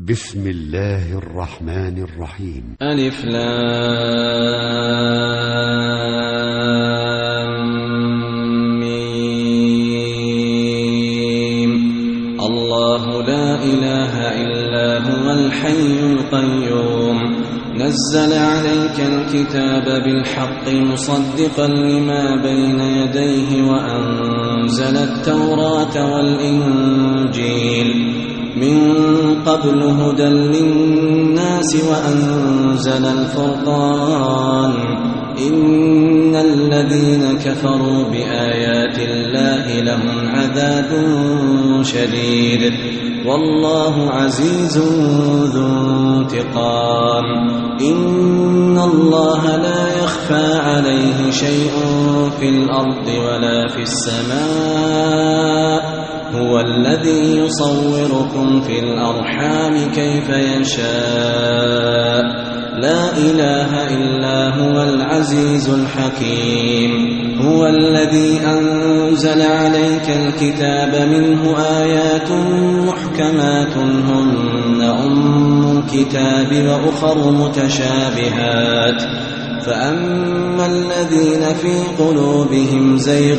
بسم الله الرحمن الرحيم. ألف لام ميم. الله لا إله إلا هو الحي القيوم نزل عليك الكتاب بالحق مصدقا لما بين يديه وأنزل التوراة والإنجيل من قبل هدى للناس وأنزل الفرقان إن الذين كفروا بآيات الله لهم عذاب شديد والله عزيز ذو انتقام. إن الله لا يخفى عليه شيء في الأرض ولا في السماء هو الذي يصوركم في الأرحام كيف يشاء لا إله إلا هو العزيز الحكيم. هو الذي أنزل عليك الكتاب منه آيات محكمات هن أم الكتاب وأخر متشابهات فأما الذين في قلوبهم زيغ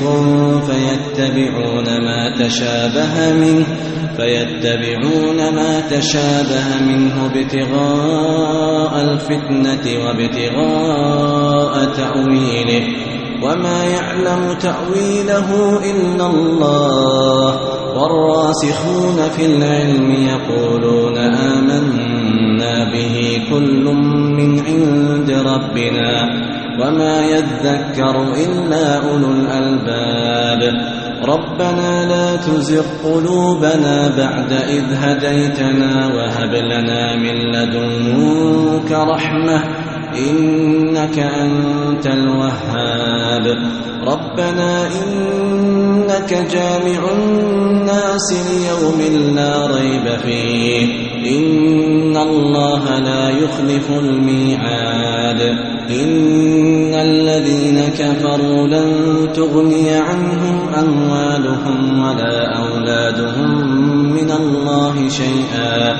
فيتبعون ما تشابه منه ابتغاء الفتنة وابتغاء تأويله وما يعلم تأويله إلا الله والراسخون في العلم يقولون آمنا به كل من عند ربنا وما يذكر إلا أولو الألباب. ربنا لا تزغ قلوبنا بعد إذ هديتنا وهب لنا من لدنك رحمة إنك أنت الوهاب. ربنا إنك جامع الناس ليوم لا ريب فيه إن الله لا يخلف الميعاد. إن الذين كفروا لن تغني عنهم أموالهم ولا أولادهم من الله شيئا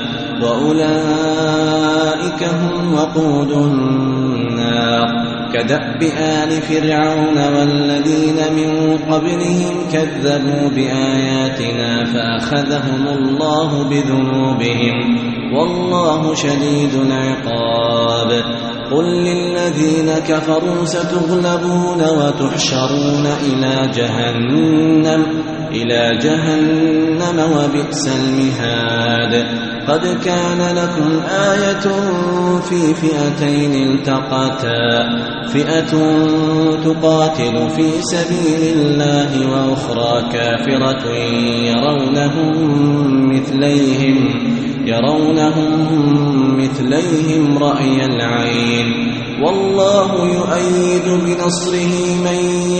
وأولئك هم وقود النار. كدأب آل فرعون والذين من قبلهم كذبوا بآياتنا فأخذهم الله بذنوبهم والله شديد العقاب. قل للذين كفروا ستغلبون وتحشرون إلى جهنم وبئس المهاد. قد كان لكم آية في فئتين التقتا فئة تقاتل في سبيل الله وأخرى كافرة يرونهم مثليهم رأي العين والله يؤيد بنصره من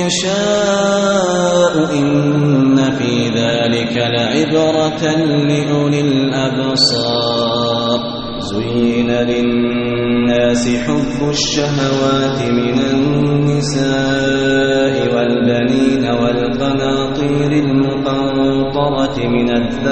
يشاء إن في ذلك لعبرة لأولي الأبصار. زين للناس حب الشهوات من النساء والبنين والقناطير المقنطرة من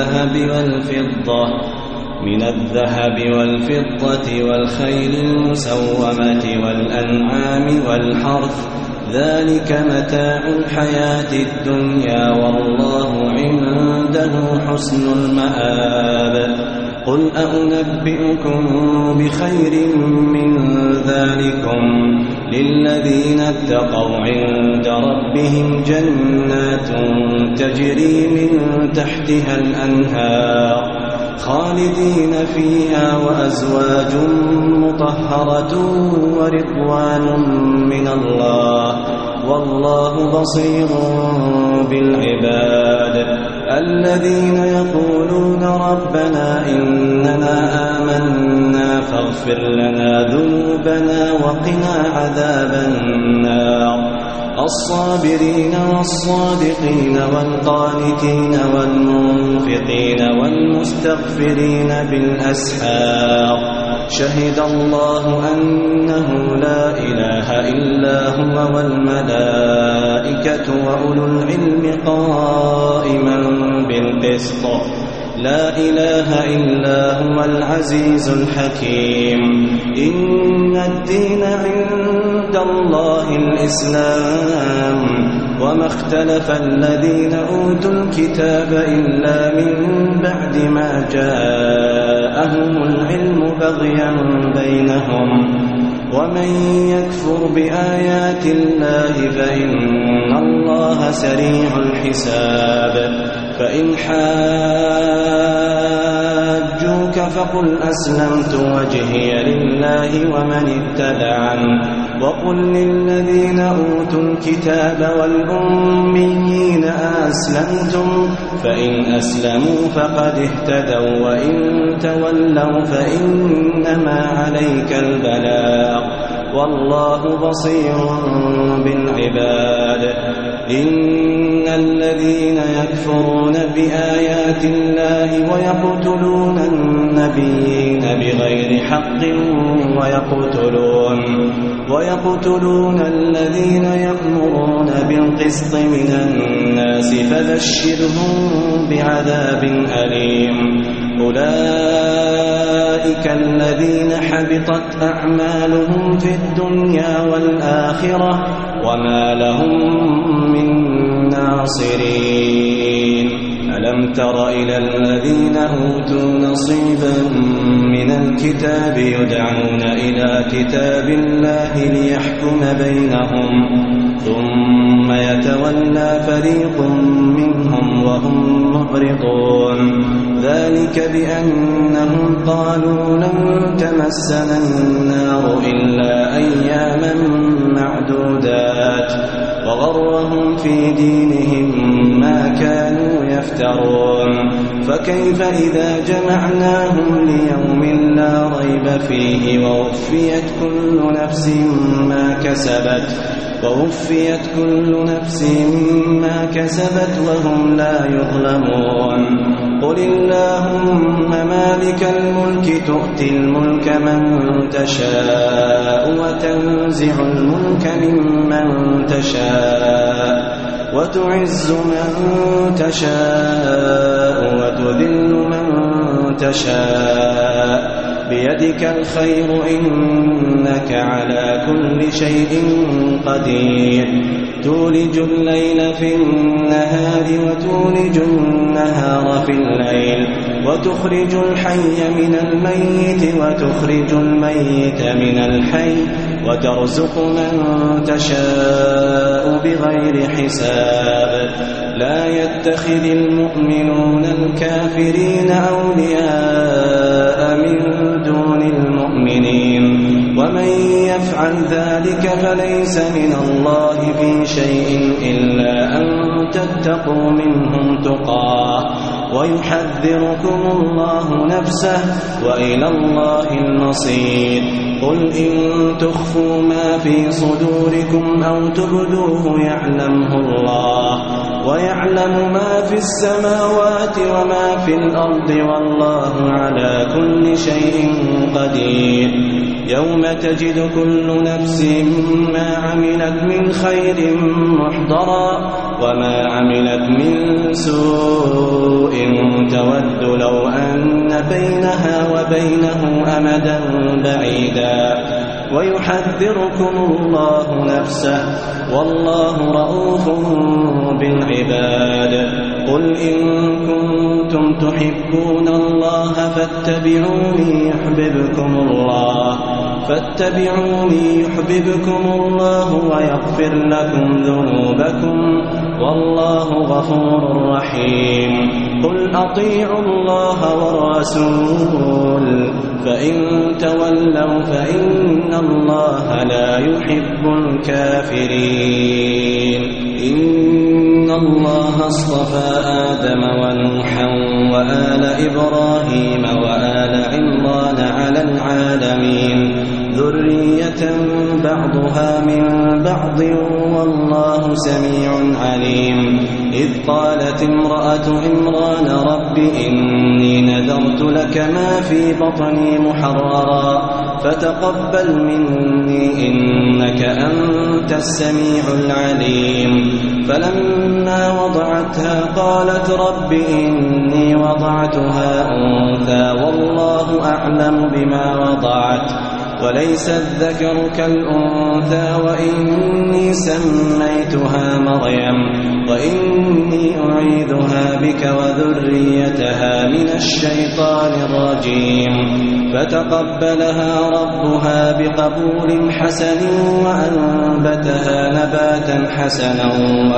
الذهب والفضة والخيل المسومة والأنعام والحرث ذلك متاع الحياة الدنيا والله عنده حسن المآب. قل أنبئكم بخير من ذلكم للذين اتقوا عند ربهم جنات تجري من تحتها الأنهار خالدين فيها وأزواج مطهرة ورضوان من الله والله بصير بالعباد. الذين يقولون ربنا إننا آمنا فاغفر لنا ذنوبنا وقنا عذاب النار. الصابرين والصادقين والقانتين والمنفقين والمستغفرين بالأسحار. شهد الله أنه لا إله إلا هو والملائكة وأولو العلم قائما بالقسط لا إله إلا هو العزيز الحكيم إن الدين عند الله الإسلام وما اختلف الذين أوتوا الكتاب إلا من بعد ما جاءهم العلم بغيا بينهم ومن يكفر بآيات الله فإن الله سريع الحساب فإن حاجوك فقل أسلمت وجهي لله ومن اتبعني وقل للذين أوتوا الكتاب والأميين أسلمتم فإن أسلموا فقد اهتدوا وإن تولوا فإنما عليك البلاغ والله بصير بالعباد إن الذين يكفرون بآيات الله ويقتلون النبيين بغير حق ويقتلون الذين يأمرون بالقسط من الناس فبشرهم بعذاب أليم أولئك الذين حبطت أعمالهم في الدنيا والآخرة وما لهم من ناصرين ألم تر إلى الذين أوتوا نصيبا من الكتاب يدعون إلى كتاب الله ليحكم بينهم ثم يتولى فريق منهم وهم معرضون ذلك بأنهم قالوا لن تمسنا النار إلا أياما معدودات وغرهم في دينهم ما كانوا يفترون فكيف إذا جمعناهم ليوم لا ريب فيه ووفيت كل نفس ما كسبت وهم لا يظلمون قل اللهم مالك الملك تؤتي الملك من تشاء وتنزع الملك ممن تشاء وتعز من تشاء وتذل من تشاء بيدك الخير إنك على كل شيء قدير تولج الليل في النهار وتولج النهار في الليل وتخرج الحي من الميت وتخرج الميت من الحي وترزق من تشاء بغير حساب لا يتخذ المؤمنون الكافرين أولياء من دون المؤمنين ومن يفعل ذلك فليس من الله في شيء إلا أن تتقوا منهم تقاه ويحذركم الله نفسه وإلى الله المصير قل إن تخفوا ما في صدوركم أو تبدوه يعلمه الله ويعلم ما في السماوات وما في الأرض والله على كل شيء قدير يوم تجد كل نفس ما عملت من خير محضرا وما عملت من سوء تود لو أن بينها وبينه أمدا بعيدا ويحذركم الله نفسه والله رؤوف بالعباد قل إن كنتم تحبون الله فاتبعوني يحببكم الله ويغفر لكم ذنوبكم والله غفور رحيم قل أطيعوا الله والرسول فإن تولوا فإن الله لا يحب الكافرين إن الله اصطفى آدم ونوحا وآل إبراهيم وآل عمران على العالمين ذرية بعضها من بعض والله سميع عليم إذ قالت امرأة عمران رب إني نذرت وجعلت لك ما في بطني محررا فتقبل مني إنك أنت السميع العليم. فلما وضعتها قالت رب إني وضعتها أنثى والله أعلم بما وضعت وليس الذكر كالأنثى وإني سميتها مريم وإني أعيذها بك وذريتها من الشيطان الرجيم. فتقبلها ربها بقبول حسن وأنبتها نباتا حسنا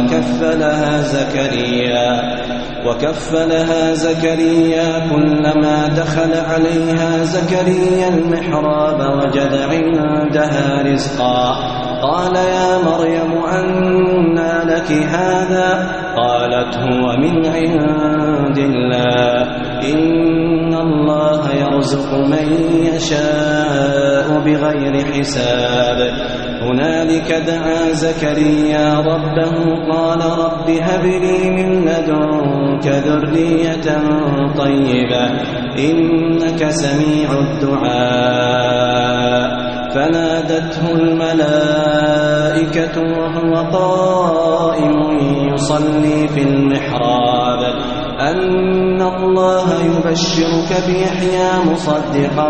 وكفلها زكريا كلما دخل عليها زكريا المحراب وجد عندها رزقا قال يا مريم أنى لك هذا قالت هو من عند الله إن الله يرزق من يشاء بغير حساب. هنالك دعا زكريا ربه قال رب هب لي من لدنك ذرية طيبة إنك سميع الدعاء. فنادته الملائكة وهو قائم يصلي في المحراب أن الله يبشرك بيحيى مصدقا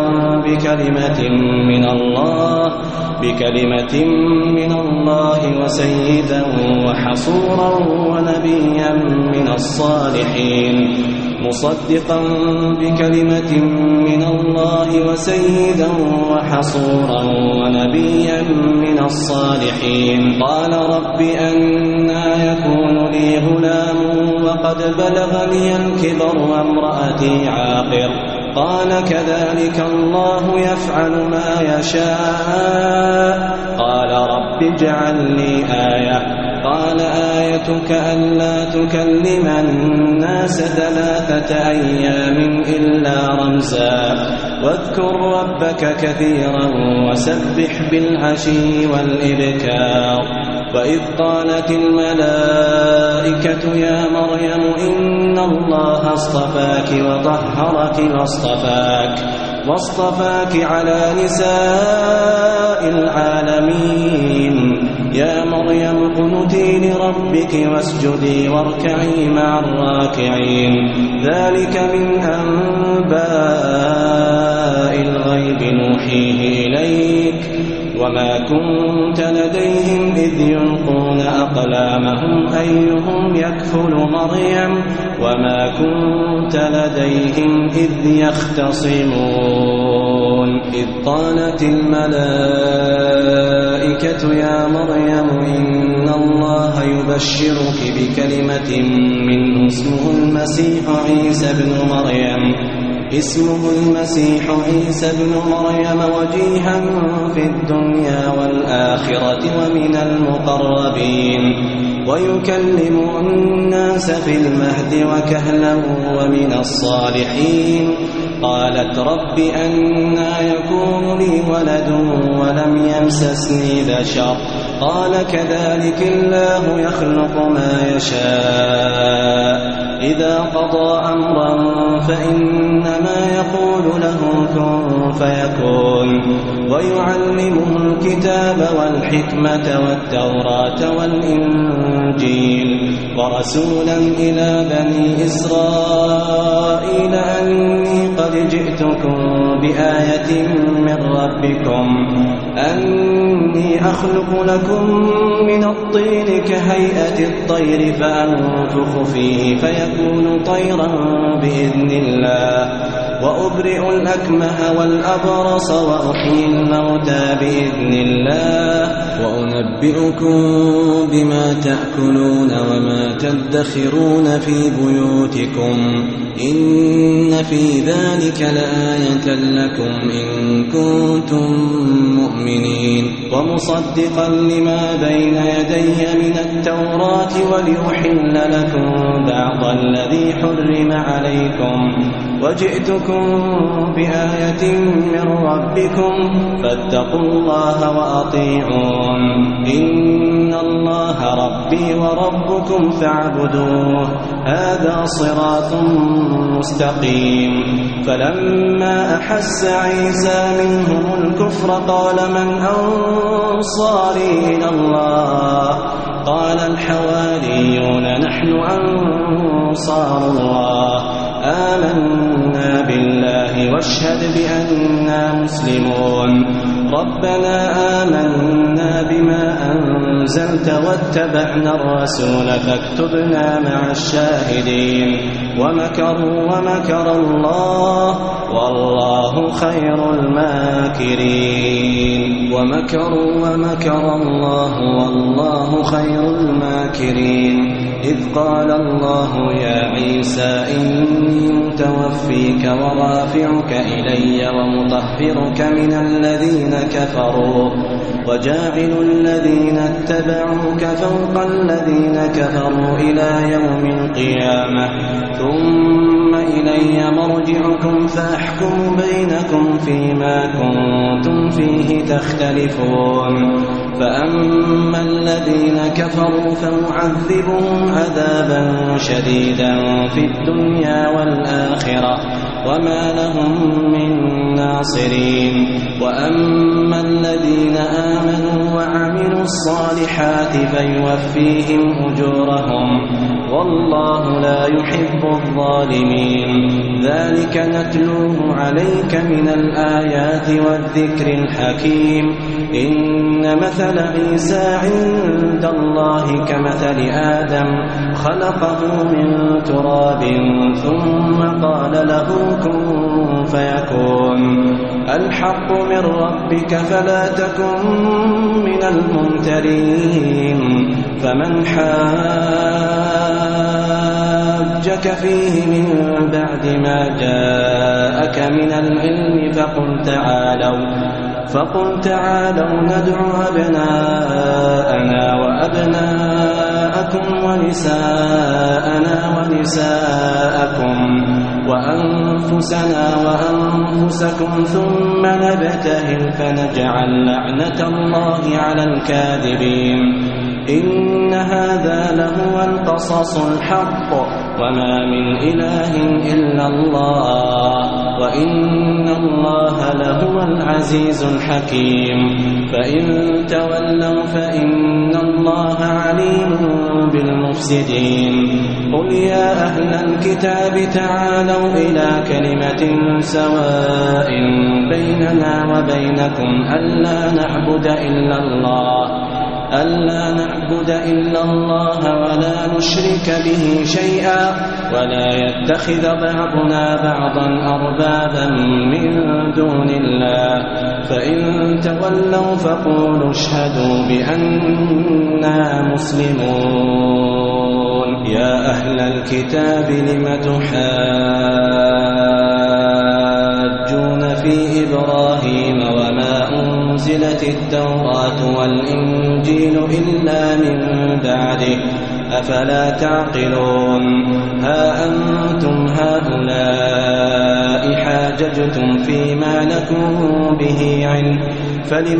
بكلمة من الله وسيدا وحصورا ونبيا من الصالحين. مصدقا بكلمة من الله وسيدا وحصورا ونبيا من الصالحين. قال رب أنى يكون لي غلام وقد بلغني الكبر وامرأتي عاقر قال كذلك الله يفعل ما يشاء. قال رب اجعل لي آية قال آيتك ألا تكلم الناس 3 أيام إلا رمزا واذكر ربك كثيرا وسبح بالعشي والإبكار. وإذ قالت الملائكة يا مريم إن الله اصطفاك وطهرك واصطفاك على نساء العالمين. يا مريم اقنتي لربك واسجدي واركعي مع الراكعين. ذلك من أنباء الغيب نوحيه إليك وما كنت لديهم إذ يلقون أقلامهم أيهم يكفل مريم وما كنت لديهم إذ يختصمون. إذ قالت الملائكة يا مريم إن الله يبشرك بكلمة منه اسمه المسيح عيسى بن مريم وجيها في الدنيا والآخرة ومن المقربين ويكلم الناس في المهد وكهلا ومن الصالحين. قالت رب أنى يكون لي ولد ولم يمسسني بشر قال كذلك الله يخلق ما يشاء إذا قضى أمرا فإنما يقول له كن فيكون. ويعلمه الكتاب والحكمة والتوراة والإنجيل ورسولا إلى بني إسرائيل أني قد جئتكم بآية من ربكم أني أخلق لكم من الطين كهيئة الطير فأنفخ فيه فيكون طيرا بإذن الله وأبرئ الأكمه والأبرص وأحيي الموتى بإذن الله وأنبئكم بما تأكلون وما تدخرون في بيوتكم إن في ذلك لآية لكم إن كنتم مؤمنين. ومصدقا لما بين يدي من التوراة وليحل لكم بعض الذي حرم عليكم وجئتكم بآية من ربكم فاتقوا الله وأطيعون إن الله ربي وربكم فاعبدوه هذا صراط مستقيم. فلما أحس عيسى منهم الكفر قال من أنصاري إلى الله قال الحواريون نحن أنصار الله آمنا بالله واشهد بأننا مسلمون. ربنا آمنا بما أنزلت واتبعنا الرسول فاكتبنا مع الشاهدين. ومكر الله والله خير الماكرين. ومكر الله والله خير الماكرين. إذ قال الله يا عيسى إني متوفيك ورافعك إلي ومطهرك من الذين كفروا وجاعل الذين اتبعوك فوق الذين كفروا إلى يوم القيامة ثم إلي مرجعكم فأحكم بينكم فيما كنتم فيه تختلفون. فأما الذين كفروا فأعذبهم عذابا شديدا في الدنيا والآخرة وما لهم من ناصرين. وأما الذين آمنوا وعملوا الصالحات فيوفيهم أجورهم والله لا يحب الظالمين. ذلك نتلوه عليك من الآيات والذكر الحكيم. إن مثل عيسى عند الله كمثل آدم خلقه من تراب ثم قال له كن فيكون. الحق من ربك فلا تكن من الممترين. فمن حاجك فيه من بعد ما جاءك من العلم فقل تعالوا ندع أبناءنا وأبناءكم ونساءنا ونساءكم وأنفسنا وأنفسكم ثم نبتهل فنجعل لعنة الله على الكاذبين. إن هذا لهو القصص الحق وما من إله إلا الله وإن الله لهو العزيز الحكيم. فإن تولوا فإن الله عليم بالمفسدين. قل يا أهل الكتاب تعالوا إلى كلمة سواء بيننا وبينكم ألا نعبد إلا الله ولا نشرك به شيئا ولا يتخذ بعضنا بعضا أربابا من دون الله. فإن تولوا فقولوا اشهدوا بأننا مسلمون. يا أهل الكتاب لم تحاجون في إبراهيم وما أنزلت التوراة والإنجيل إلا من بعده أفلا تعقلون. ها أنتم هؤلاء حاججتم فيما لكم به علم فلم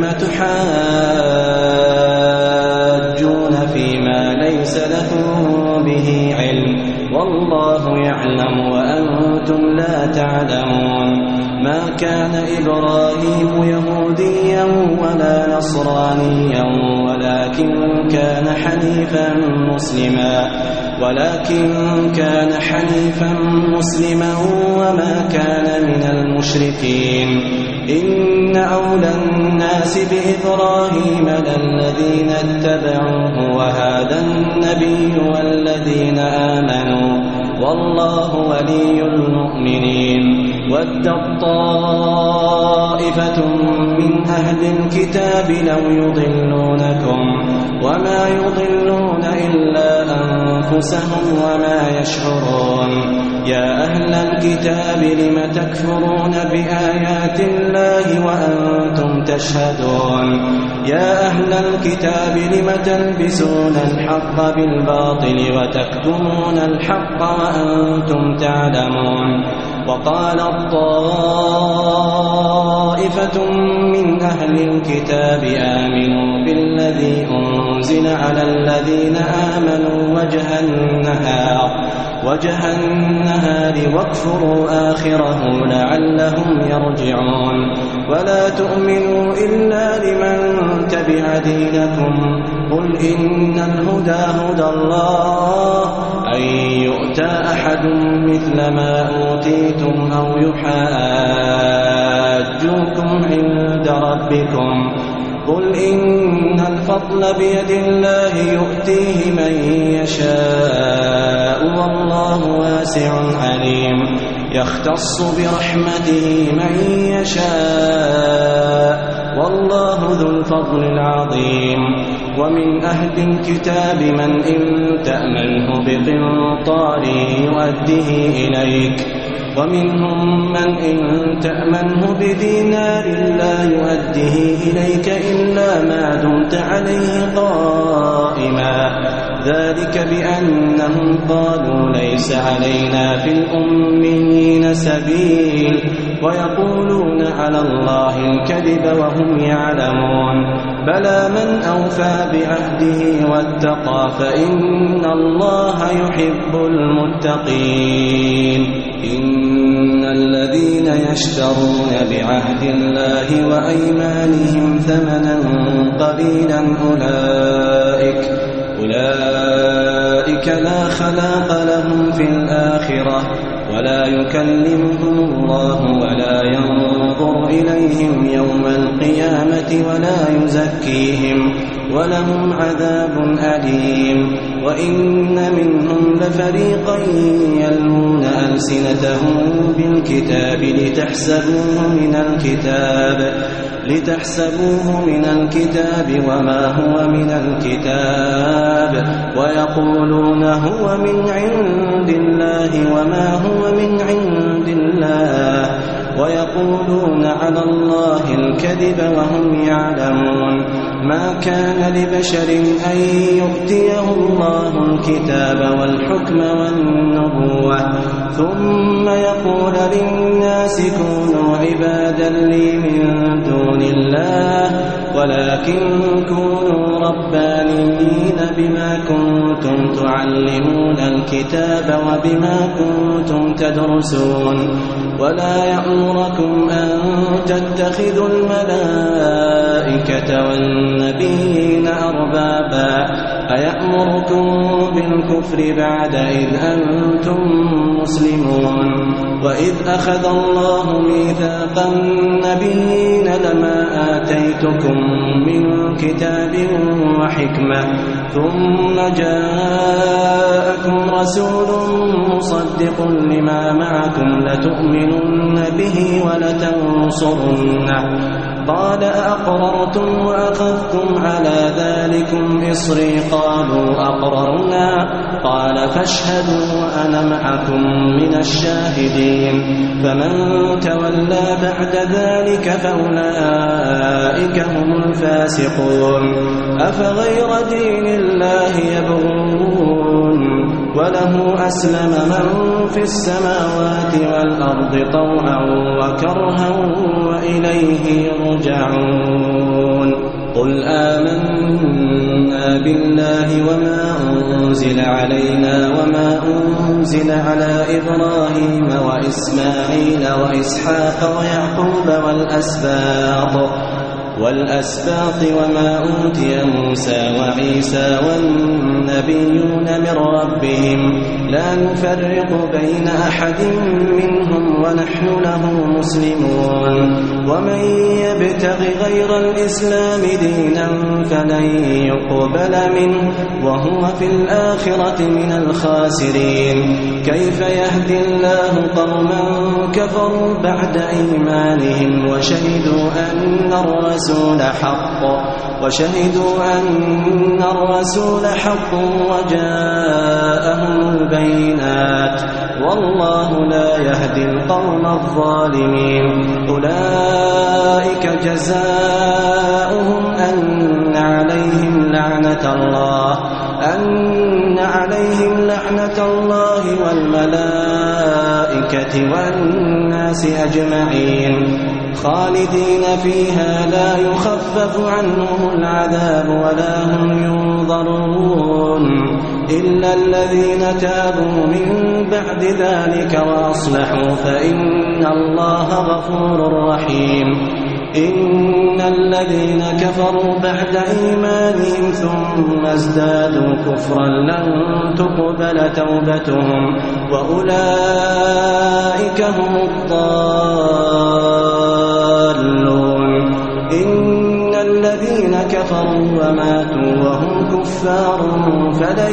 تحاجون فيما ليس لكم به علم والله يعلم وأنتم لا تعلمون. ما كان إبراهيم يهوديا ولا نصرانيا ولكن كان حنيفا مسلما وما كان من المشركين. إن أولى الناس بإبراهيم للذين اتبعوه وهذا النبي والذين آمنوا والله ولي المؤمنين. ودت طائفة من أهل الكتاب لو يضلونكم وما يضلون إلا أنفسهم وما يشعرون. يا أهل الكتاب لم تكفرون بآيات الله وأنتم تشهدون. يا أهل الكتاب لم تلبسون الحق بالباطل وتكتمون الحق وأنتم تعلمون. وقال الطائفة أهل الكتاب آمنوا بالذي أنزل على الذين آمنوا وجه النهار واكفروا آخره لعلهم يرجعون ولا تؤمنوا إلا لمن تبع دينكم قل إن الهدى هدى الله أن يؤتى أحد مثل ما أوتيتم أو يحاجوكم عند ربكم قل إن الفضل بيد الله يؤتيه من يشاء والله واسع عليم يختص برحمته من يشاء والله ذو الفضل العظيم ومن أهل الكتاب من إن تأمنه بقنطار يؤديه إليك ومنهم من إن تأمنه بدينار لا يؤديه إليك إلا ما دمت عليه قائما ذلك بأنهم قالوا ليس علينا في الأميين سبيل ويقولون على الله الكذب وهم يعلمون بلى من أوفى بعهده واتقى فإن الله يحب المتقين إن الذين يشترون بعهد الله وأيمانهم ثمنا قليلا أولئك لا خلاق لهم في الآخرة ولا يكلمهم الله ولا ينظر إليهم يوم القيامة ولا يزكيهم ولهم عذاب أليم وإن منهم لفريقا يلمون ألسنتهم بالكتاب لتحسبوه من الكتاب وما هو من الكتاب ويقولون هو من عند الله وما هو من عند الله ويقولون على الله الكذب وهم يعلمون ما كان لبشر أن يؤتيه الله الكتاب والحكم والنبوة ثم يقول للناس كونوا عبادا لي من دون الله ولكن كونوا ربانيين بما كنتم تعلمون الكتاب وبما كنتم تدرسون ولا يأمركم أن تتخذوا الملائكة والنبيين أربابا أيأمركم بالكفر بعد إذ أنتم مسلمون وإذ أخذ الله ميثاق النبيين لما آتيتكم من كتاب وحكمة ثم جاءكم رسول مصدق لما معكم لتؤمنن به ولتنصرنه قال أأقررتم وأخذتم على ذلكم إصري قالوا أقررنا قال فاشهدوا وأنا معكم من الشاهدين فمن تولى بعد ذلك فأولئك هم الفاسقون أفغير دين الله يبغون وله أسلم من في السماوات والأرض طوعا وكرها وإليه يرجعون قل آمنا بالله وما أنزل علينا وما أنزل على إبراهيم وإسماعيل وإسحاق ويعقوب والأسباط وما أوتي موسى وعيسى والنبيون من ربهم لا نفرق بين أحد منهم ونحن له مسلمون ومن يبتغ غير الإسلام دينا فلن يقبل منه وهو في الآخرة من الخاسرين كيف يهدي الله قوما كفروا بعد إيمانهم وشهدوا أن الرسول حق وجاءهم البينات والله لا يهدي القوم الظالمين أولئك جزاؤهم أن عليهم لعنة الله والملائكة والناس أجمعين خالدين فيها لا يخفف عنهم العذاب ولا هم ينظرون إلا الذين تابوا من بعد ذلك وأصلحوا فإن الله غفور رحيم إن الذين كفروا بعد إيمانهم ثم ازدادوا كفرا لن تقبل توبتهم وأولئك هم الضالون إن الذين كفروا وماتوا وهم كفار فلن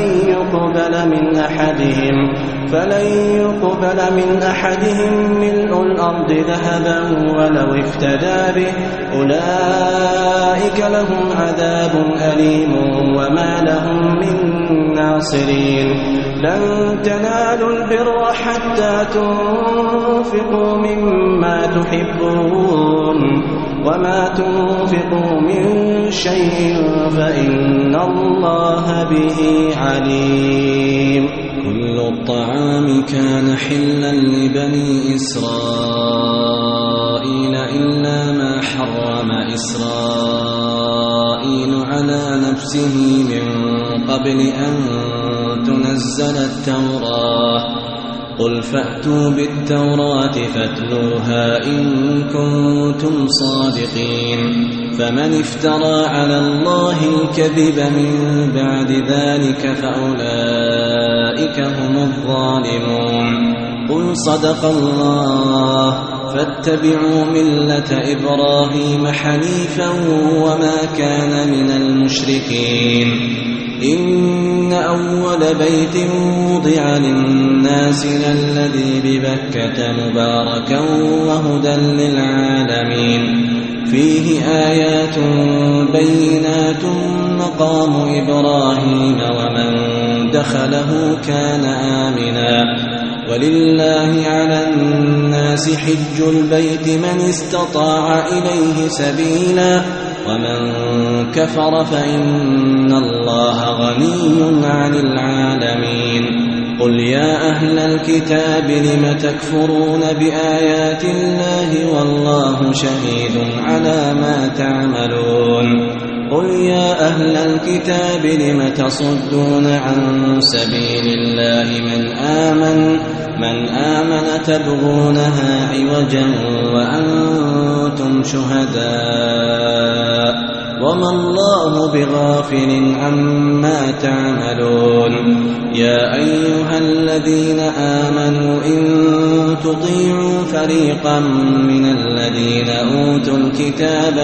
يقبل من أحدهم ملء الأرض ذهبا ولو افتدى به أولئك لهم عذاب أليم وما لهم من ناصرين لن تنالوا البر حتى تنفقوا مما تحبون وما تنفقوا من شيء فإن الله به عليم كل الطعام كان حلا لبني إسرائيل إلا ما حرم إسرائيل على نفسه من قبل أن تنزل التوراة قل فأتوا بالتوراة فاتلوها إن كنتم صادقين فمن افترى على الله الكذب من بعد ذلك فأولئك هم الظالمون قل صدق الله فاتبعوا ملة إبراهيم حنيفا وما كان من المشركين إن أول بيت وضع للناس للذي ببكة مباركا وهدى للعالمين فيه آيات بينات مقام إبراهيم ومن دخله كان آمنا ولله على الناس حج البيت من استطاع إليه سبيلا ومن كفر فإن الله غني عن العالمين قل يا أهل الكتاب لم تكفرون بآيات الله والله شهيد على ما تعملون قل يا أهل الكتاب لم تصدون عن سبيل الله من آمن تبغونها عوجا وأنتم شهداء وما الله بغافل عما تعملون يا أيها الذين آمنوا إن تطيعوا فريقا من الذين أوتوا الكتاب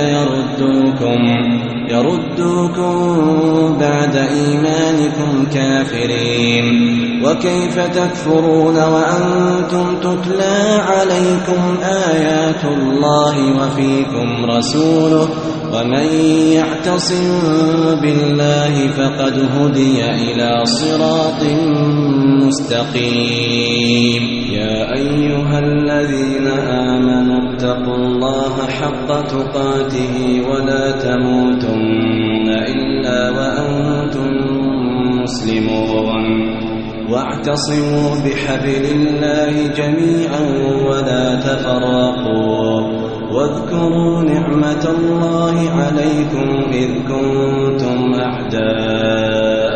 يردوكم بعد إيمانكم كافرين وكيف تكفرون وأنتم تتلى عليكم آيات الله وفيكم رسوله ومن يعتصم بالله فقد هدي إلى صراط مستقيم يا أيها الذين آمنوا اتقوا الله حق تقاته ولا تموتن إلا وأنتم مسلمون واعتصموا بحبل الله جميعا ولا تفرقوا واذكروا نعمة الله عليكم إذ كنتم أعداء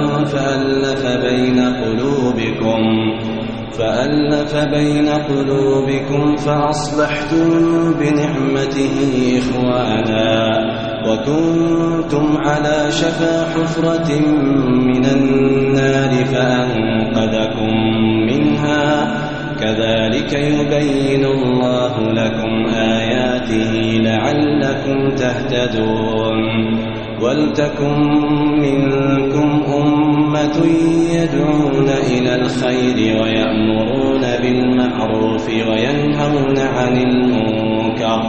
فألف بين قلوبكم فأصبحتم بنعمته إخوانا وكنتم على شفا حفرة من النار فأنقذكم منها كذلك يبين الله لكم آياته لعلكم تهتدون ولتكن منكم أمة يدعون إلى الخير ويأمرون بالمعروف وينهون عن المنكر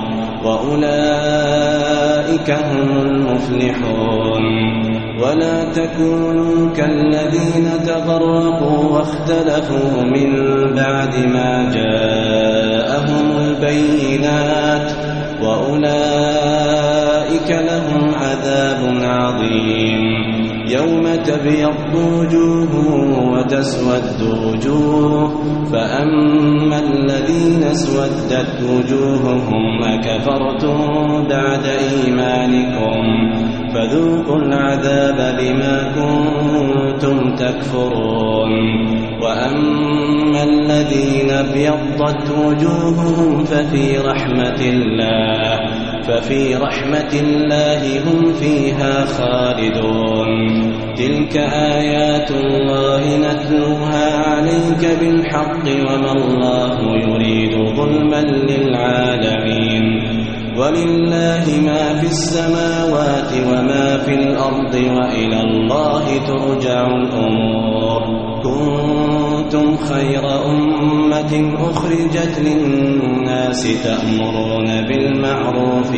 وأولئك هم المفلحون ولا تكونوا كالذين تفرقوا واختلفوا من بعد ما جاءهم البينات وأولئك لهم عذاب عظيم يوم تبيض وجوه وتسود وجوه فأما الذين اسودت وجوههم أكفرتم بعد إيمانكم فذوقوا العذاب بما كنتم تكفرون وأما الذين ابيضت وجوههم ففي رحمة الله هم فيها خالدون تلك آيات الله نتلوها عليك بالحق وما الله يريد ظلما للعالمين ولله ما في السماوات وما في الأرض وإلى الله ترجع الأمور كنتم خير أمة أخرجت للناس تأمرون بالمعروف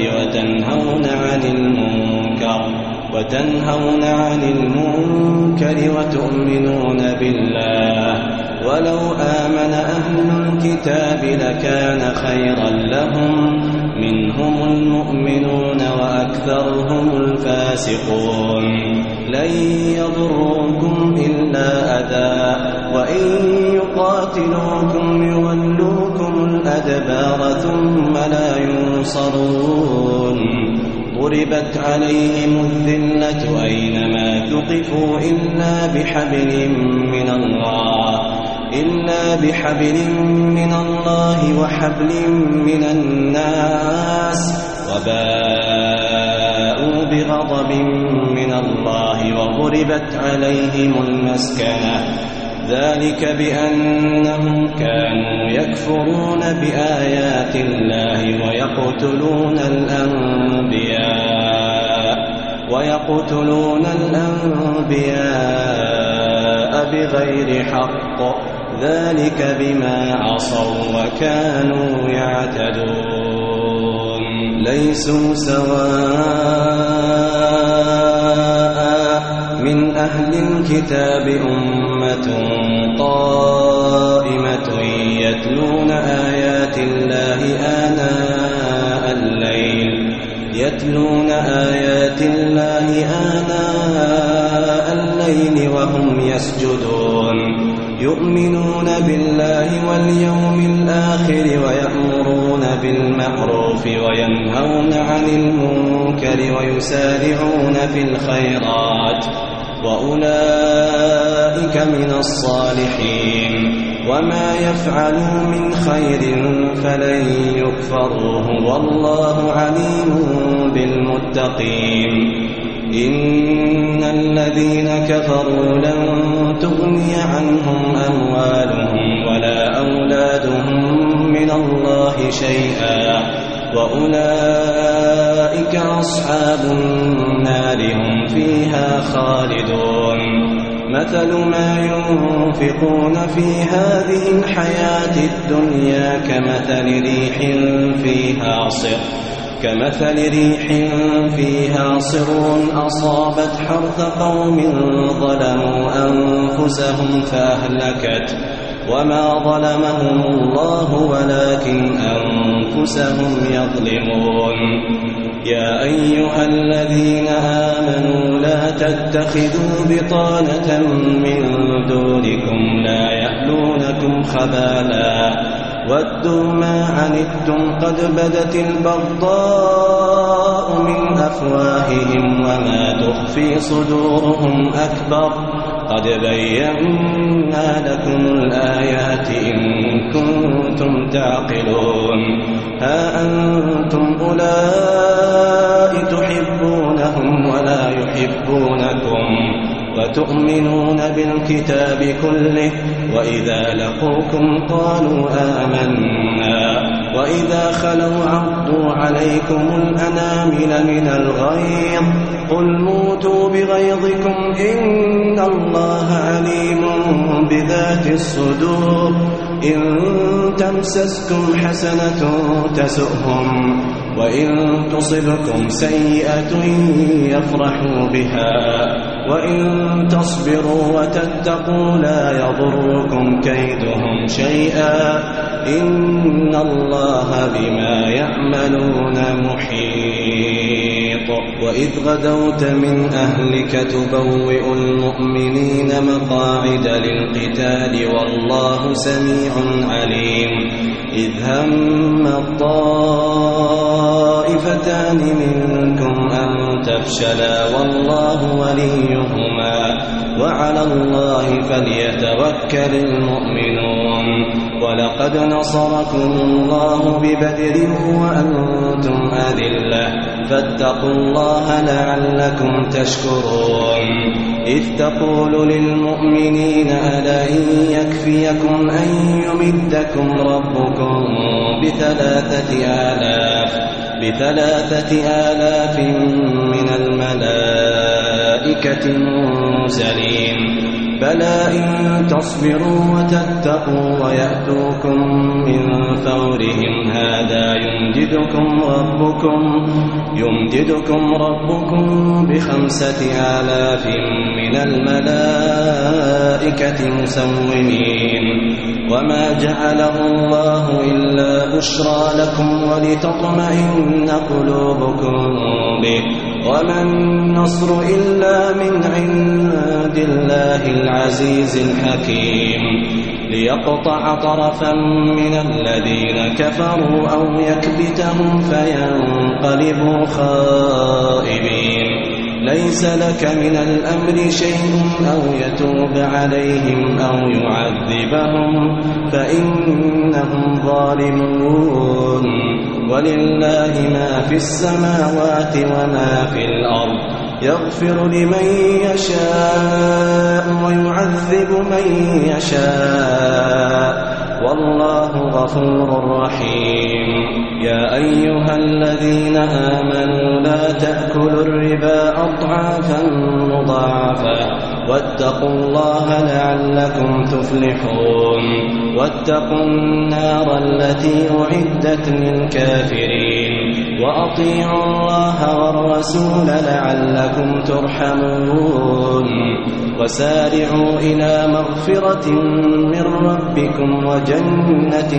وتنهون عن المنكر وتؤمنون بالله ولو آمن أهل الكتاب لكان خيرا لهم منهم المؤمنون وأكثرهم الفاسقون لن يضروكم إلا أذى وإن يقاتلوكم يولوكم الأدبار ثم لا ينصرون ضربت عليهم الذلة أينما ثقفوا إلا بحبل من الله وحبل من الناس وباءوا بغضب من الله وضربت عليهم المسكنة ذلك بأنهم كانوا يكفرون بآيات الله ويقتلون الأنبياء بغير حق ذلك بما عصوا وكانوا يعتدون ليسوا سواء من أهل الكتاب أمة قائمة يتلون آيات الله آناء الليل وهم يسجدون يؤمنون بالله واليوم الآخر ويأمرون بالمعروف وينهون عن المنكر ويسارعون في الخيرات وأولئك من الصالحين وما يفعلوا من خير فلن يكفروه والله عليم بالمتقين إن الذين كفروا لن تغني عنهم أموالهم ولا أولادهم من الله شيئا وأولئك أصحاب النار هم فيها خالدون مثل ما ينفقون في هذه الحياة الدنيا كمثل ريح فيها صر أصابت حرث قوم ظلموا أنفسهم فأهلكت وما ظلمهم الله ولكن أنفسهم يظلمون يا أيها الذين آمنوا لا تتخذوا بطانة من دونكم لا يألونكم خبالا ودوا ما عنتم قد بدت البغضاء من أفواههم وما تخفي صدورهم أكبر قد بينا لكم الآيات إن كنتم تعقلون ها أنتم أولئك تحبونهم ولا يحبونكم وتؤمنون بالكتاب كله وإذا لقوكم قالوا آمنا وإذا خلوا عضوا عليكم الأنامل من الغيظ قل موتوا بغيظكم إن الله عليم بذات الصدور إن تمسسكم حسنة تسؤهم وإن تصبكم سيئة يفرحوا بها وإن تصبروا وتتقوا لا يضركم كيدهم شيئا إن الله بما يعملون محيط وإذ غدوت من أهلك تبوئ المؤمنين مقاعد للقتال والله سميع عليم إذ هم الطائفتان منكم أن تفشلا والله وليهما وعلى الله فليتوكل المؤمنون ولقد نصركم الله ببدر وأنتم أذلة فاتقوا الله لعلكم تشكرون إذ تقول للمؤمنين ألا إن يكفيكم أن يمدكم ربكم بثلاثة آلاف من الملائكة منزلين بلى إن تصبروا وتتقوا ويأتوكم من فورهم هذا يمددكم ربكم ب5,000 من الملائكة مسومين وما جعله الله إلا بشرى لكم ولتطمئن قلوبكم به وما النصر إلا من عند الله العزيز الحكيم ليقطع طرفا من الذين كفروا أو يكبتهم فينقلبوا خائبين ليس لك من الأمر شيء أو يتوب عليهم أو يعذبهم فإنهم ظالمون ولله ما في السماوات وما في الأرض يغفر لمن يشاء ويعذب من يشاء والله غفور رحيم يا أيها الذين آمنوا لا تأكلوا الربا أضعافا مضاعفة واتقوا الله لعلكم تفلحون واتقوا النار التي أعدت للكافرين وأطيعوا الله والرسول لعلكم ترحمون وسارعوا إلى مغفرة من ربكم وجنة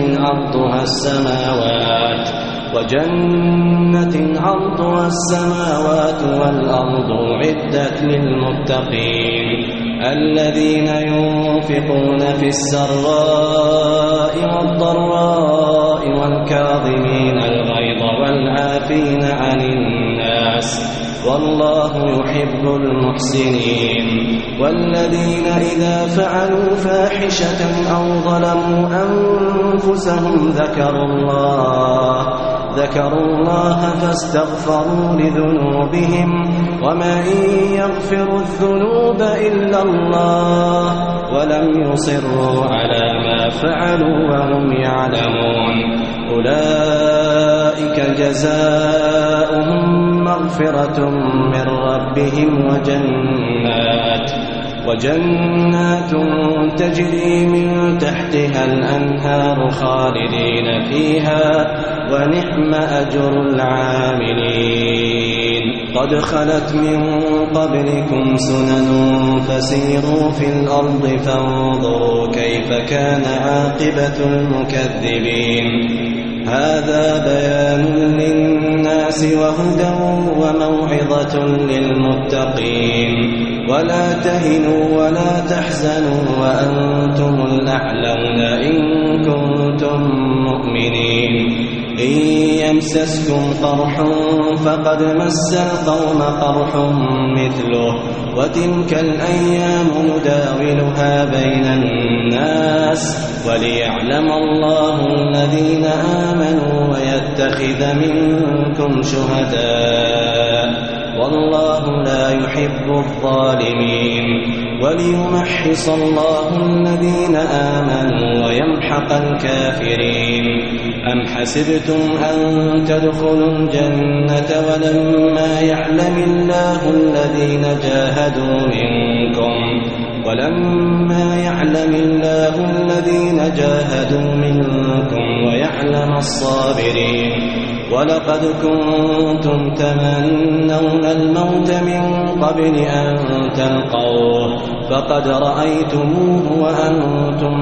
عرضها السماوات والأرض أعدت للمتقين الذين ينفقون في السراء والضراء والكاظمين الغيظ والعافين عن الناس والله يحب المحسنين والذين إذا فعلوا فاحشة أو ظلموا أنفسهم ذكروا الله فاستغفروا لذنوبهم ومن يغفر الذنوب إلا الله ولم يصروا على ما فعلوا وهم يعلمون أولئك جزاؤهم مغفرة من ربهم وجنات تجري من تحتها الأنهار خالدين فيها ونعم أجر العاملين قد خلت من قبلكم سنن فسيروا في الأرض فانظروا كيف كان عاقبة المكذبين هذا بيان للناس وهدى وموعظة للمتقين ولا تهنوا ولا تحزنوا وأنتم الأعلون إن كنتم مؤمنين إن يمسسكم قرح فقد مس القوم قرح مثله وتلك الأيام نداولها بين الناس وليعلم الله الذين آمنوا ويتخذ منكم شهداء والله لا يحب الظالمين وليمحص الله الذين آمنوا ويمحق الكافرين أم حسبتم أن تدخلوا الجنة ولما يعلم الله الذين جاهدوا منكم ويعلم الصابرين ولقد كنتم تمنون الموت من قبل أن تلقوه فقد رأيتموه وأنتم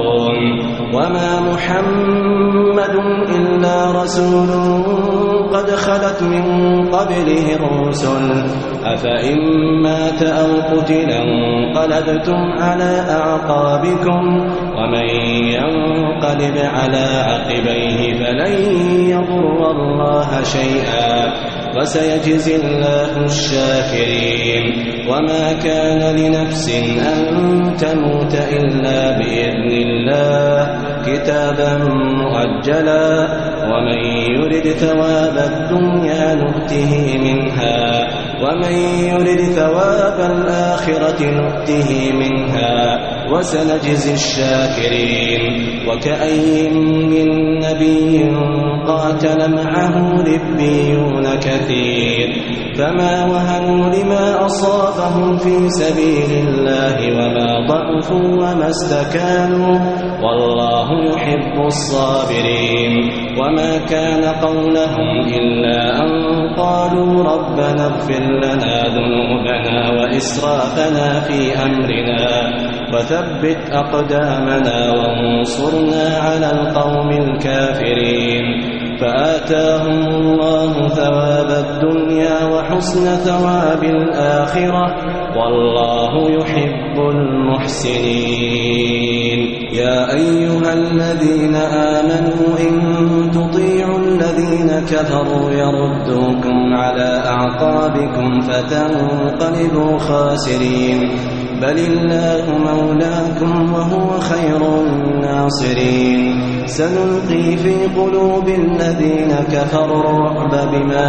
تنظرون وما محمد إلا رسول قد خلت من قبله الرسل أفإن مات أو قتل انقلبتم على أعقابكم ومن ينقلب على عقبيه فلن يضر الله شيئا وسيجزي الله الشاكرين وما كان لنفس أن تموت إلا بإذن الله كتابا مؤجلا ومن يرد ثواب الدنيا نؤته منها ومن يرد ثواب الآخرة نؤته منها وسنجزي الشاكرين وكأي من نبي قاتل معه ربيون كثير فما وهنوا لما أصابهم في سبيل الله وما ضعفوا وما استكانوا والله يحب الصابرين وما كان قولهم إلا أن قالوا ربنا اغفر لنا ذنوبنا وإسرافنا في أمرنا وثبت أقدامنا وانصرنا على القوم الكافرين فآتاهم الله ثواب الدنيا وحسن ثواب الآخرة والله يحب المحسنين يا أيها الذين آمنوا إن تطيعوا الذين كفروا يردوكم على أعقابكم فتنقلبوا خاسرين بل الله مولاكم وهو خير الناصرين سنلقي في قلوب الذين كفروا الرعب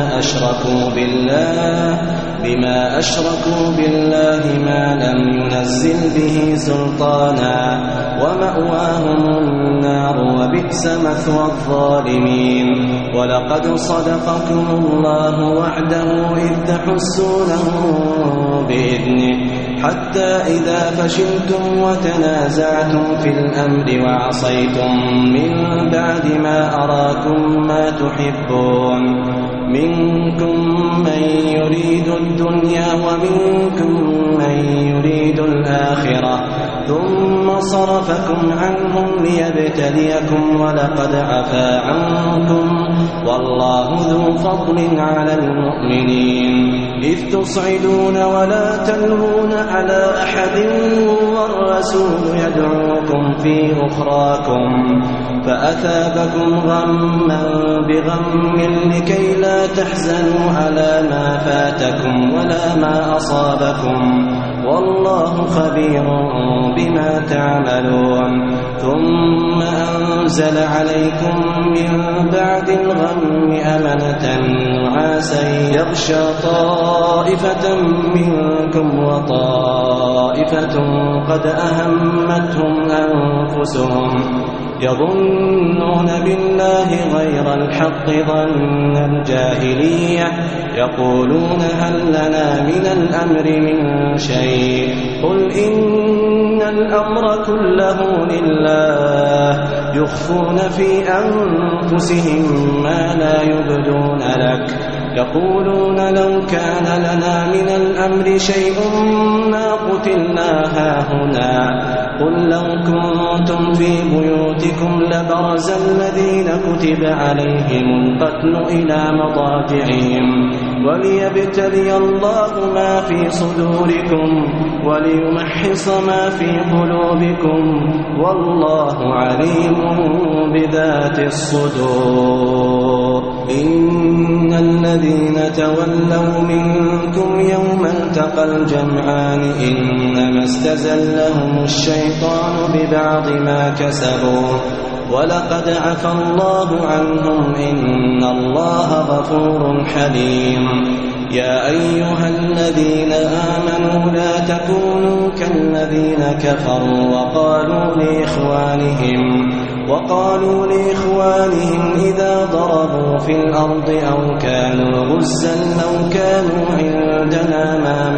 بما أشركوا بالله ما لم ينزل به سلطانا ومأواهم النار وبئس مثوى الظالمين ولقد صدقكم الله وعده إذ تحسونه بإذنه حتى إذا فشلتم وتنازعتم في الأمر وعصيتم من بعد ما أراكم ما تحبون منكم من يريد الدنيا ومنكم من يريد الآخرة ثم صرفكم عنهم ليبتليكم ولقد عفا عنكم والله ذو فضل على المؤمنين إذ تصعدون ولا تلوون على أحد والرسول يدعوكم في أخراكم فأثابكم غما بغم لكي لا تحزنوا على ما فاتكم ولا ما أصابكم والله خبير بما تعملون ثم أنزل عليكم من بعد الغم أمنة نعاسا يغشى طائفة منكم وطائفة قد أهمتهم أنفسهم يظنون بالله غير الحق ظن الجاهلية يقولون هل لنا من الأمر من شيء قل إن الأمر كله لله يخفون في أنفسهم ما لا يبدون لك يقولون لو كان لنا من الأمر شيء ما قتلنا هاهنا قل لو كنتم في بيوتكم لبرز الذين كتب عليهم القتل إلى مضاجعهم وليبتلي الله ما في صدوركم وليمحص ما في قلوبكم والله عليم بذات الصدور إن الذين تولوا منكم يوم التقى الجمعان إنما استزلهم الشيطان ببعض ما كسبوا ولقد عفى الله عنهم إن الله غفور حليم يا أيها الذين آمنوا لا تكونوا كالذين كفروا وقالوا لإخوانهم إذا ضربوا في الأرض أو كانوا غزا لو كانوا عندنا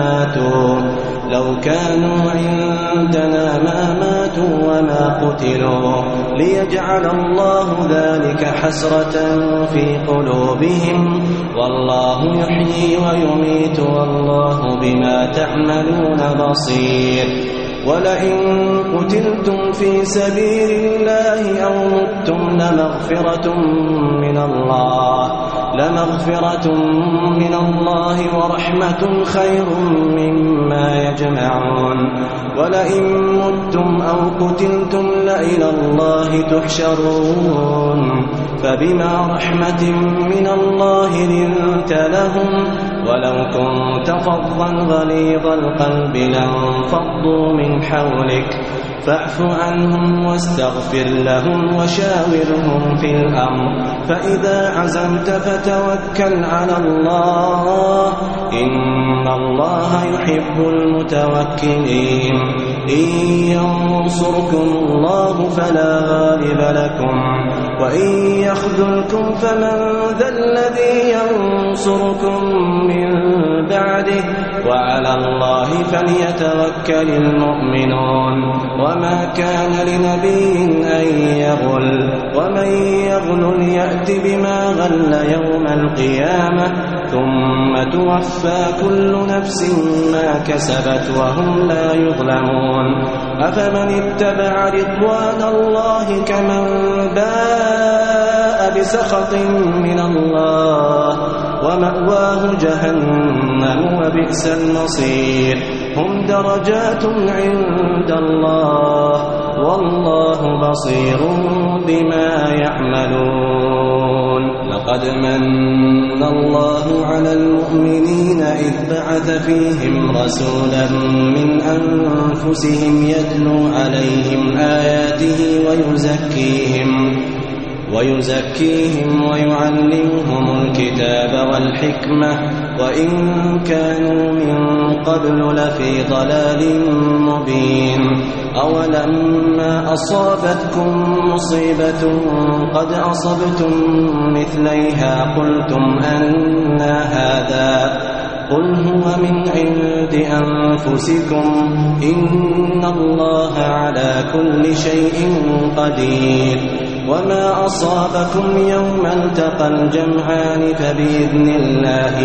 ما ماتوا وما قتلوا ليجعل الله ذلك حسرة في قلوبهم والله يحيي ويميت والله بما تعملون بصير ولئن قتلتم في سبيل الله أو متم لمغفرة من الله لمغفرة من الله ورحمة خير مما يجمعون ولئن متم أو قتلتم لإلى الله تحشرون فبما رحمة من الله لنت لهم ولو كنت فظا غليظ القلب لانفضوا من حولك فاعف عنهم واستغفر لهم وشاورهم في الأمر فإذا عزمت فتوكل على الله إن الله يحب المتوكلين إن ينصركم الله فلا غالب لكم وإن يخذلكم فمن ذا الذي ينصركم من بعده وعلى الله فليتوكل المؤمنون وما كان لنبي أن يغل ومن يغل يأت بما غل يوم القيامة ثم توفى كل نفس ما كسبت وهم لا يظلمون أفمن اتبع رضوان الله كمن باء بسخط من الله ومأواه جهنم وبئس المصير هم درجات عند الله والله بصير بما يعملون لقد من الله على المؤمنين إذ بعث فيهم رسولا من أنفسهم يتلو عليهم آياته ويزكيهم ويعلمهم الكتاب والحكمة وإن كانوا من قبل لفي ضلال مبين أولما أصابتكم مصيبة قد أصبتم مثليها قلتم أنى هذا قل هو من عند أنفسكم إن الله على كل شيء قدير وما أصابكم يوم التقى الجمعان فبإذن الله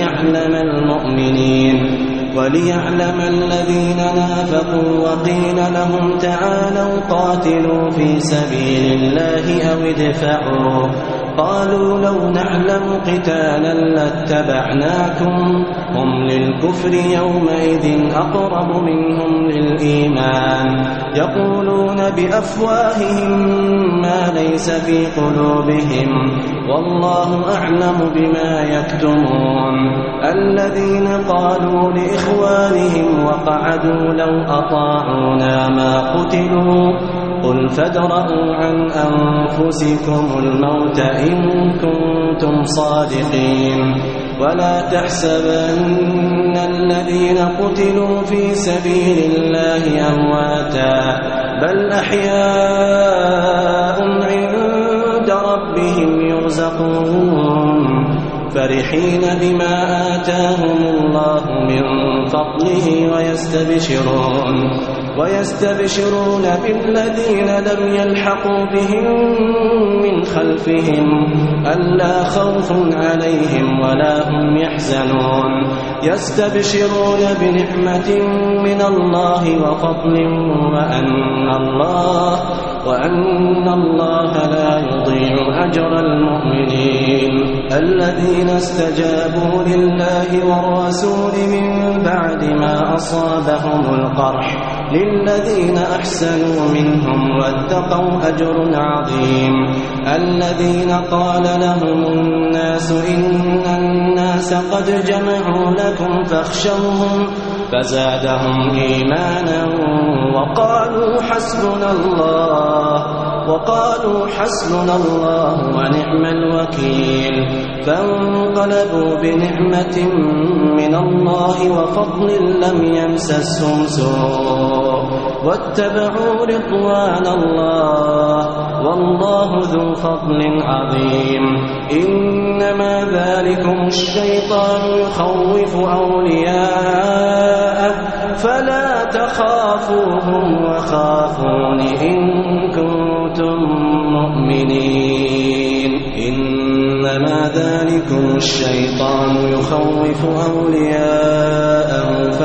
وليعلم الذين نافقوا وقيل لهم تعالوا قاتلوا في سبيل الله أو ادفعوا قالوا لو نعلم قتالا لاتبعناكم هم للكفر يومئذ أقرب منهم للإيمان يقولون بأفواههم ما ليس في قلوبهم والله أعلم بما يكتمون الذين قالوا لإخوانهم وقعدوا لو أطاعونا ما قتلوا قل فادرءوا عن أنفسكم الموت إن كنتم صادقين ولا تحسبن الذين قتلوا في سبيل الله أمواتا بل أحياء عند ربهم يرزقون فرحين بما آتاهم الله من فضله ويستبشرون بالذين لم يلحقوا بهم من خلفهم ألا خوف عليهم ولا هم يحزنون يستبشرون بنعمة من الله وفضل وأن الله لا يضيع أجر المؤمنين الذين استجابوا لله والرسول من بعد ما أصابهم القرح للذين أحسنوا منهم واتقوا أجر عظيم الذين قال لهم الناس إن الناس قد جمعوا لكم فاخشوهم فزادهم إيمانا وقالوا حسبنا الله ونعم الوكيل فانقلبوا بنعمة من الله وفضل لم يمسسهم سوء واتبعوا رضوان الله والله ذو فضل عظيم إنما ذلكم الشيطان يخوف أولياءه فلا تخافوهم وخافون إن كنتم مؤمنين إنما ذلكم الشيطان يخوف أولياءه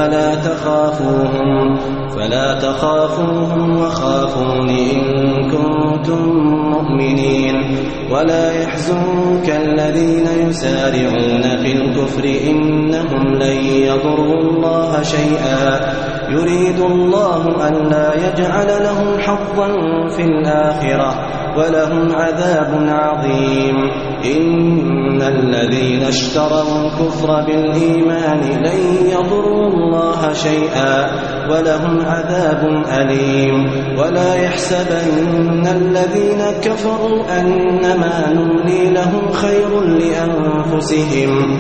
فلا تخافوهم وخافون إن كنتم مؤمنين ولا يحزنك الذين يسارعون في الكفر إنهم لن يضروا الله شيئا يريد الله ألا يجعل لهم حظا في الآخرة ولهم عذاب عظيم إن الذين اشتروا الكفر بالإيمان لن يضروا الله شيئا ولهم عذاب أليم ولا يحسبن الذين كفروا أنما نملي لهم خير لأنفسهم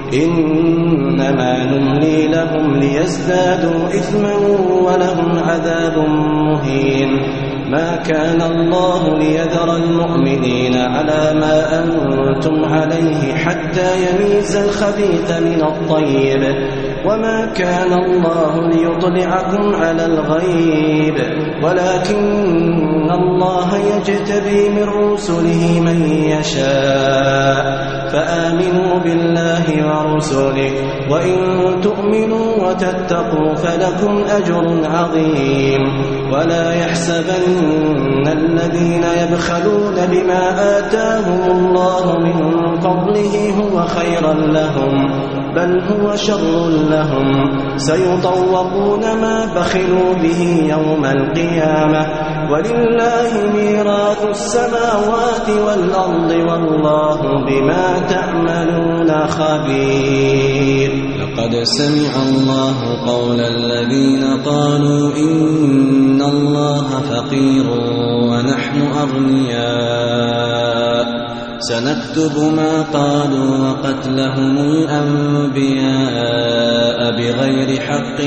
إنما نملي لهم ليزدادوا إثما ولهم عذاب مهين ما كان الله ليذر المؤمنين على ما أنتم عليه حتى يميز الخبيث من الطيب وما كان الله ليطلعكم على الغيب ولكن الله يجتبي من رسله من يشاء فآمنوا بالله ورسله وإن تؤمنوا وتتقوا فلكم أجر عظيم ولا يحسبن الذين يبخلون بما آتاهم الله من فضله هو خيرا لهم بل هو شر لهم سيطوقون ما بخلوا به يوم القيامة ولله ميراث السماوات والأرض والله بما تعملون خبير لقد سمع الله قول الذين قالوا إن الله فقير ونحن أغنياء سنكتب ما قالوا وقتلهم الأنبياء بغير حق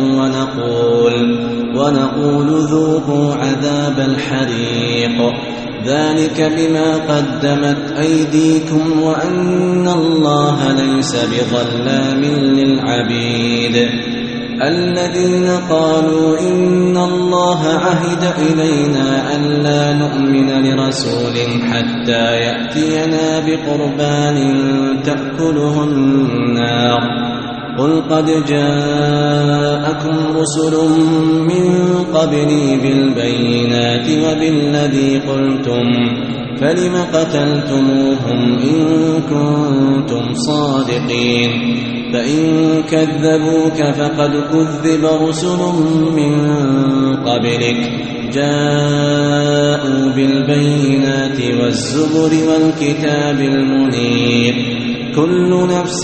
ونقول ذوقوا عذاب الحريق ذلك بما قدمت أيديكم وأن الله ليس بظلام للعبيد الذين قالوا إن الله عهد إلينا ألا نؤمن لرسول حتى يأتينا بقربان تأكله النار قل قد جاءكم رسل من قبلي بالبينات وبالذي قلتم فلم قتلتموهم إن كنتم صادقين فإن كذبوك فقد كذب رسل من قبلك جاءوا بالبينات والزبر والكتاب المنير كل نفس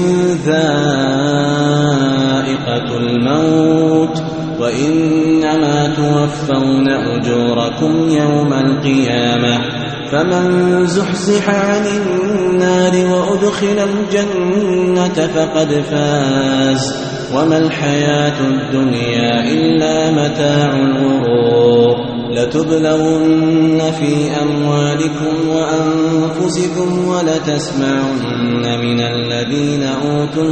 ذائقة الموت وإنما توفون أجوركم يوم القيامة فمن زحزح عن النار وأدخل الجنة فقد فاز وما الحياة الدنيا إلا متاع الغرور لتبلغن في أموالكم وأنفسكم ولتسمعن من الذين أوتوا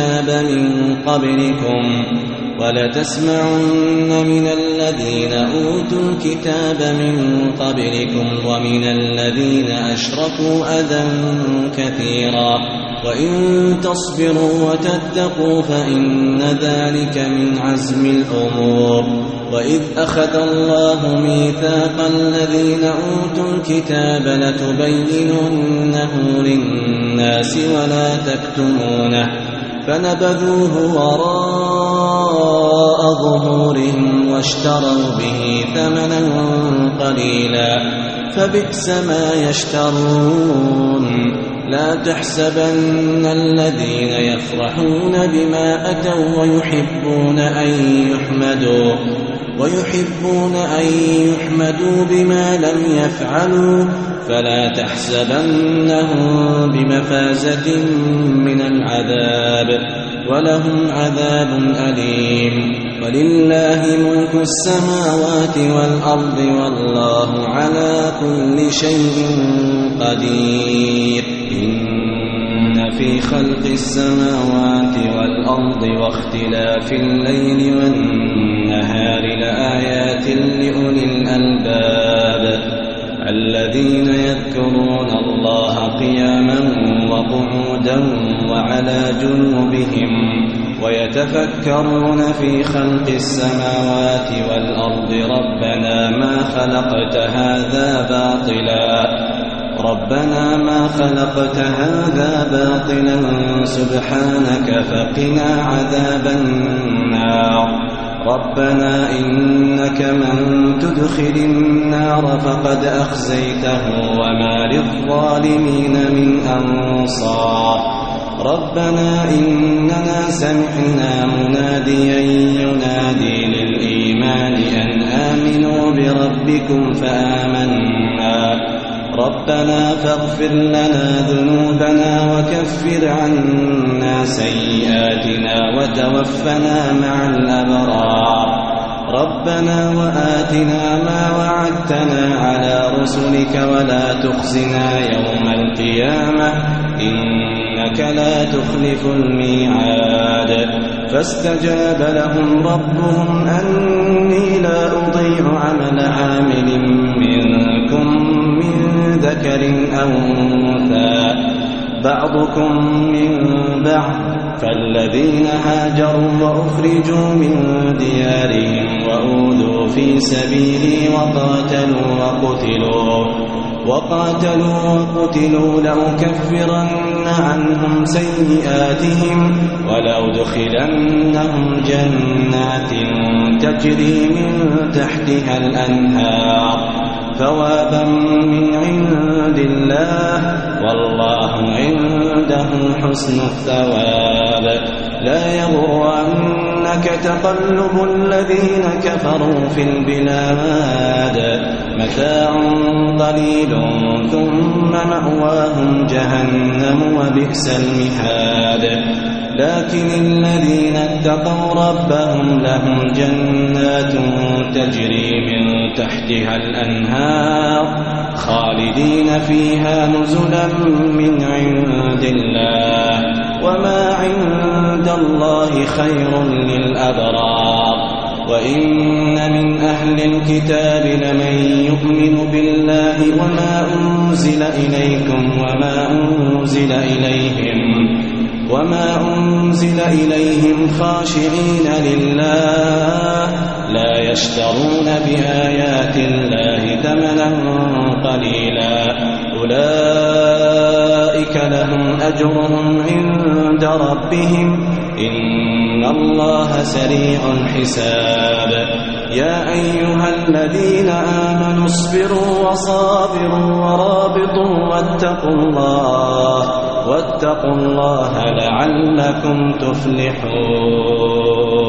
الكتاب من قبلكم ومن الذين أشركوا أذى كثيرا وإن تصبروا وتتقوا فإن ذلك من عزم الأمور وإذ أخذ الله ميثاق الذين أوتوا الكتاب لتبيننه للناس ولا تكتمونه فنبذوه وراء ظهورهم واشتروا به ثمنا قليلا فبئس ما يشترون لا تحسبن الذين يفرحون بما أتوا ويحبون أن يحمدوا بما لم يفعلوا فلا تحسبنهم بمفازة من العذاب ولهم عذاب أليم ولله ملك السماوات والأرض والله على كل شيء قدير إن في خلق السماوات والأرض واختلاف الليل والنهار لآيات لأولي الألباب الذين يذكرون الله قياما وقعودا وعلى جنوبهم ويتفكرون في خلق السماوات والأرض ربنا ما خلقت هذا باطلا سبحانك فقنا عذاب النار ربنا إنك من تدخل النار فقد أخزيته وما للظالمين من أنصار ربنا إننا سمعنا مناديا ينادي للإيمان أن آمنوا بربكم فآمنا ربنا فاغفر لنا ذنوبنا وكفر عنا سيئاتنا وتوفنا مع الأبرار ربنا وآتنا ما وعدتنا على رسلك ولا تخزنا يوم القيامة إنك لا تخلف الميعاد فاستجاب لهم ربهم أني لا أضيع عمل عامل منكم من ذكر أو أنثى بعضكم من بعض فالذين هاجروا وأخرجوا من ديارهم وأوذوا في سبيلي وقاتلوا لأكفرن عنهم سيئاتهم ولأدخلنهم جنات تجري من تحتها الأنهار ثوابا من عند الله والله عنده حسن الثواب لا يغرنك تقلب الذين كفروا في البلاد متاع قليل ثم مأواهم جهنم وبئس المهاد لكن الذين اتقوا ربهم لهم جنات تجري من تحتها الأنهار خالدين فيها نزلا من عند الله وما عند الله خير للأبرار وإن من أهل الكتاب لمن يؤمن بالله وما أنزل إليكم وما أنزل إليهم خاشعين لله لا يشترون بآيات الله ثمنا قليلا أولئك لهم أجرهم عند ربهم إن الله سريع الحساب يا أيها الذين آمنوا اصبروا وصابروا ورابطوا واتقوا الله لعلكم تفلحون